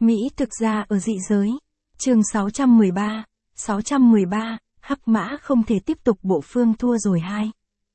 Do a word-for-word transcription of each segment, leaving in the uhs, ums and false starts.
Mỹ thực ra ở dị giới. Chương sáu trăm mười ba, sáu trăm mười ba, Hắc Mã không thể tiếp tục, Bộ Phương thua rồi hai.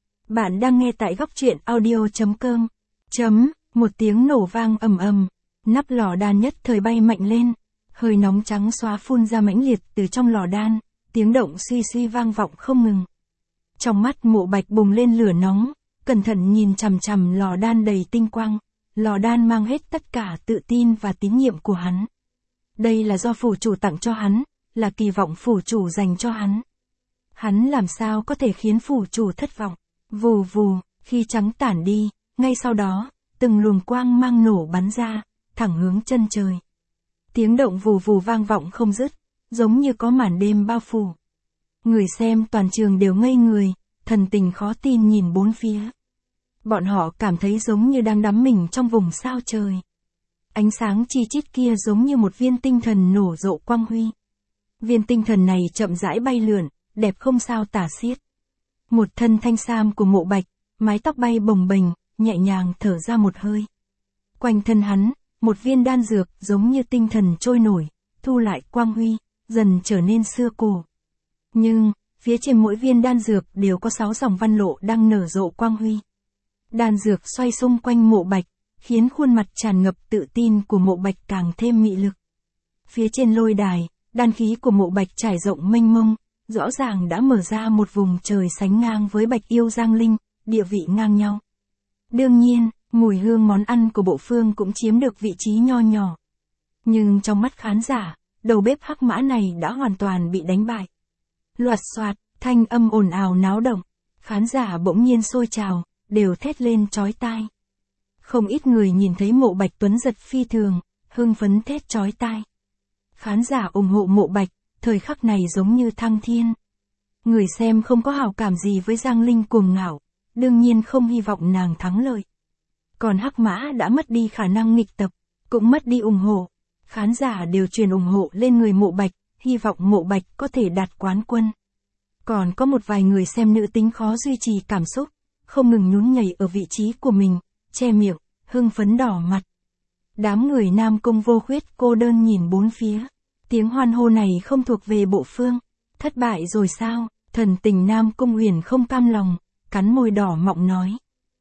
Bạn đang nghe tại góc truyện audio.com. Chấm, một tiếng nổ vang ầm ầm, nắp lò đan nhất thời bay mạnh lên, hơi nóng trắng xóa phun ra mãnh liệt từ trong lò đan, tiếng động suy suy vang vọng không ngừng. Trong mắt Mộ Bạch bùng lên lửa nóng, cẩn thận nhìn chằm chằm lò đan đầy tinh quang, lò đan mang hết tất cả tự tin và tín nhiệm của hắn. Đây là do phủ chủ tặng cho hắn, là kỳ vọng phủ chủ dành cho hắn. Hắn làm sao có thể khiến phủ chủ thất vọng. Vù vù, khi trắng tản đi, ngay sau đó, từng luồng quang mang nổ bắn ra, thẳng hướng chân trời. Tiếng động vù vù vang vọng không dứt, giống như có màn đêm bao phủ. Người xem toàn trường đều ngây người, thần tình khó tin nhìn bốn phía. Bọn họ cảm thấy giống như đang đắm mình trong vùng sao trời. Ánh sáng chi chít kia giống như một viên tinh thần nổ rộ quang huy. Viên tinh thần này chậm rãi bay lượn, đẹp không sao tả xiết. Một thân thanh sam của Mộ Bạch, mái tóc bay bồng bềnh, nhẹ nhàng thở ra một hơi. Quanh thân hắn, một viên đan dược giống như tinh thần trôi nổi, thu lại quang huy, dần trở nên xưa cổ. Nhưng, phía trên mỗi viên đan dược đều có sáu dòng văn lộ đang nở rộ quang huy. Đan dược xoay xung quanh Mộ Bạch, khiến khuôn mặt tràn ngập tự tin của Mộ Bạch càng thêm mị lực. Phía trên lôi đài, đan khí của Mộ Bạch trải rộng mênh mông, rõ ràng đã mở ra một vùng trời sánh ngang với Bạch Yêu Giang Linh, địa vị ngang nhau. Đương nhiên, mùi hương món ăn của Bộ Phương cũng chiếm được vị trí nho nhỏ. Nhưng trong mắt khán giả, đầu bếp Hắc Mã này đã hoàn toàn bị đánh bại. Loạt xoạt, thanh âm ồn ào náo động, khán giả bỗng nhiên sôi trào, đều thét lên chói tai. Không ít người nhìn thấy Mộ Bạch tuấn giật phi thường, hưng phấn thét chói tai. Khán giả ủng hộ Mộ Bạch, thời khắc này giống như thăng thiên. Người xem không có hảo cảm gì với Giang Linh cuồng ngạo, đương nhiên không hy vọng nàng thắng lợi. Còn Hắc Mã đã mất đi khả năng nghịch tập, cũng mất đi ủng hộ. Khán giả đều truyền ủng hộ lên người Mộ Bạch, hy vọng Mộ Bạch có thể đạt quán quân. Còn có một vài người xem nữ tính khó duy trì cảm xúc, không ngừng nhún nhảy ở vị trí của mình, che miệng, hưng phấn đỏ mặt. Đám người Nam Cung Vô Khuyết cô đơn nhìn bốn phía. Tiếng hoan hô này không thuộc về Bộ Phương. Thất bại rồi sao? Thần tình Nam Cung Huyền không cam lòng, cắn môi đỏ mọng nói.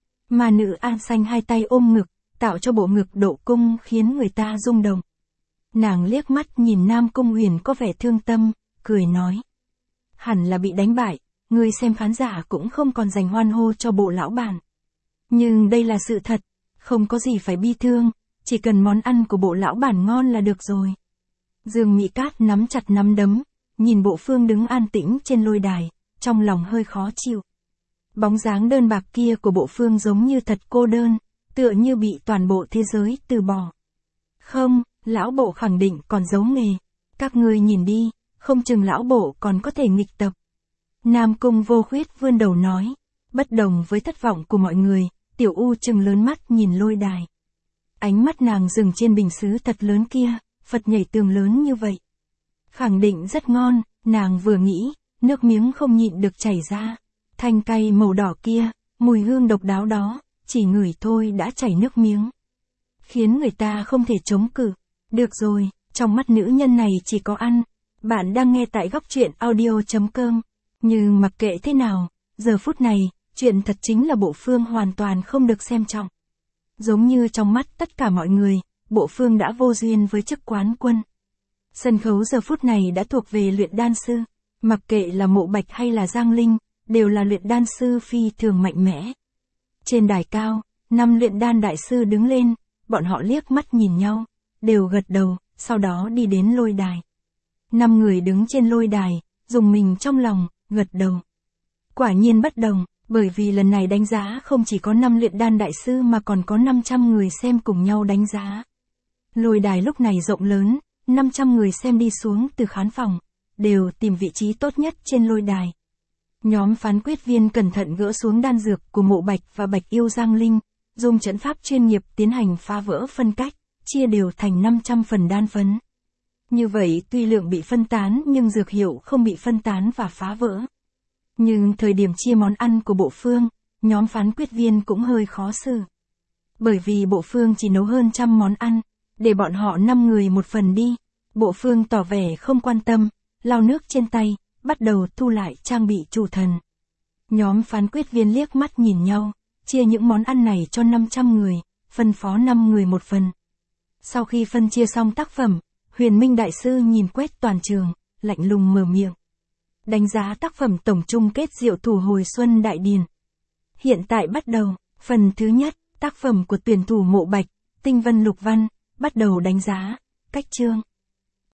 Mà nữ An Xanh hai tay ôm ngực, tạo cho bộ ngực độ cung khiến người ta rung động. Nàng liếc mắt nhìn Nam Cung Huyền có vẻ thương tâm, cười nói. Hẳn là bị đánh bại, người xem khán giả cũng không còn dành hoan hô cho Bộ lão bản. Nhưng đây là sự thật, không có gì phải bi thương, chỉ cần món ăn của Bộ lão bản ngon là được rồi. Dương Mỹ Cát nắm chặt nắm đấm, nhìn Bộ Phương đứng an tĩnh trên lôi đài, trong lòng hơi khó chịu. Bóng dáng đơn bạc kia của Bộ Phương giống như thật cô đơn, tựa như bị toàn bộ thế giới từ bỏ. Không, lão Bộ khẳng định còn giấu nghề. Các ngươi nhìn đi, không chừng lão Bộ còn có thể nghịch tập. Nam Cung Vô Khuyết vươn đầu nói, bất đồng với thất vọng của mọi người, Tiểu U trừng lớn mắt nhìn lôi đài. Ánh mắt nàng dừng trên bình sứ thật lớn kia, Phật nhảy tường lớn như vậy. Khẳng định rất ngon, nàng vừa nghĩ, nước miếng không nhịn được chảy ra. Thanh cay màu đỏ kia, mùi hương độc đáo đó, chỉ ngửi thôi đã chảy nước miếng. Khiến người ta không thể chống cự. Được rồi, trong mắt nữ nhân này chỉ có ăn. Bạn đang nghe tại góc truyện audio.com. Nhưng mặc kệ thế nào, giờ phút này, chuyện thật chính là Bộ Phương hoàn toàn không được xem trọng. Giống như trong mắt tất cả mọi người, Bộ Phương đã vô duyên với chức quán quân. Sân khấu giờ phút này đã thuộc về luyện đan sư. Mặc kệ là Mộ Bạch hay là Giang Linh, đều là luyện đan sư phi thường mạnh mẽ. Trên đài cao, năm luyện đan đại sư đứng lên, bọn họ liếc mắt nhìn nhau, đều gật đầu, sau đó đi đến lôi đài. Năm người đứng trên lôi đài, dùng mình trong lòng, gật đầu. Quả nhiên bất đồng, bởi vì lần này đánh giá không chỉ có năm luyện đan đại sư mà còn có năm trăm người xem cùng nhau đánh giá. Lôi đài lúc này rộng lớn, năm trăm người xem đi xuống từ khán phòng, đều tìm vị trí tốt nhất trên lôi đài. Nhóm phán quyết viên cẩn thận gỡ xuống đan dược của Mộ Bạch và Bạch Yêu Giang Linh, dùng trận pháp chuyên nghiệp tiến hành phá vỡ phân cách, chia đều thành năm trăm phần đan phấn. Như vậy tuy lượng bị phân tán nhưng dược hiệu không bị phân tán và phá vỡ. Nhưng thời điểm chia món ăn của Bộ Phương, nhóm phán quyết viên cũng hơi khó xử. Bởi vì Bộ Phương chỉ nấu hơn trăm món ăn, Để bọn họ năm người một phần đi. Bộ Phương tỏ vẻ không quan tâm, lau nước trên tay, bắt đầu thu lại trang bị chủ thần. Nhóm phán quyết viên liếc mắt nhìn nhau, chia những món ăn này cho năm trăm người, phân phó năm người một phần. Sau khi phân chia xong tác phẩm, Huyền Minh Đại Sư nhìn quét toàn trường, lạnh lùng mở miệng. Đánh giá tác phẩm tổng chung kết Diệu Thủ Hồi Xuân Đại Điển. Hiện tại bắt đầu, phần thứ nhất, tác phẩm của tuyển thủ Mộ Bạch, Tinh Vân Lục Văn, bắt đầu đánh giá, cách chương.